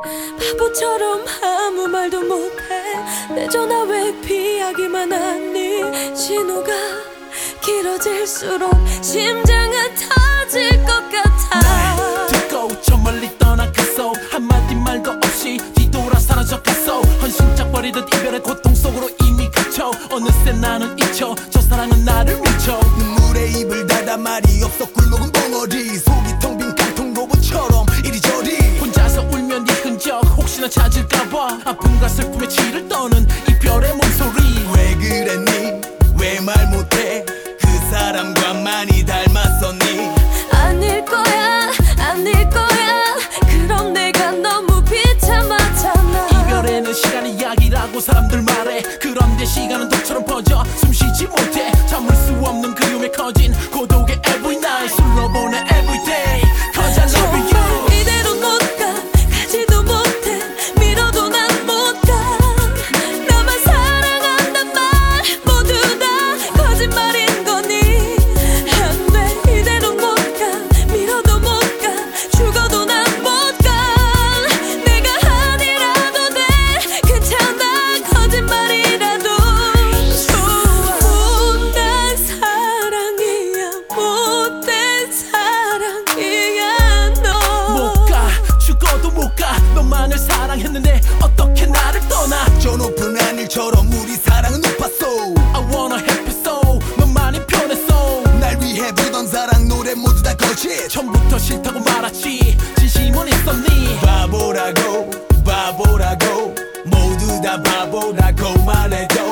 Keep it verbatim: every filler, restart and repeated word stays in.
바보처럼 아무 말도 못해. 내 전화 왜 피하기만 하니. 신호가 길어질수록 심장은 터질 것 같아. 날 듣고 저 멀리 떠나갔어. 한마디 말도 없이 뒤돌아 사라져갔어. 헌신짝거리듯 이별의 고통 속으로 이미 갇혀. 어느새 나는 잊혀 저 사랑은 나를 미쳐. 눈물에 입을 닫아 말이 없어 꿀먹은 벙어리. 속이 텅 빈 깡통 로봇처럼 이리저리 혼자서 울면 네 흔적 혹시나 찾을까봐. 아픔과 슬픔에 치를 떠는 이별의 몸소리. 왜 그랬니 왜 말 못해. 그 사람과 많이 닮았었니. 아닐 거야 아닐 거야. 그럼 내가 너무 비참하잖아. 이별에는 시간이 약이라고 사람들 말해. 그런데 시간은 독처럼 퍼져 숨쉬지 못해. 참을 수 없는 그리움에 커진 고독의 every night. 술로 보내 every day cause I love you. 이대로 못 가 가지도 못해. 밀어도 난 못 가. 나만 사랑한단 말 모두 다 거짓말인 거니. 안 돼 이대로 못 가. 밀어도 못 가. 죽어도 난 못 가. 내가 아니라도 돼 괜찮아. 거짓말이라도 좋아. 못난 사랑이야 못된 사랑이야 너. 못 가 죽어도 못 가. 너만을 사랑했는데 어떻게 나를 떠나. 저 높은 하늘처럼 우리 사랑은 높았어. I wanna happy soul 너만이 편했어. 날 위해 부르던 사랑 노래 모두 다 거짓. 처음부터 싫다고 말았지 진심은 있었니. 바보라고 바보라고 모두 다 바보라고 말해도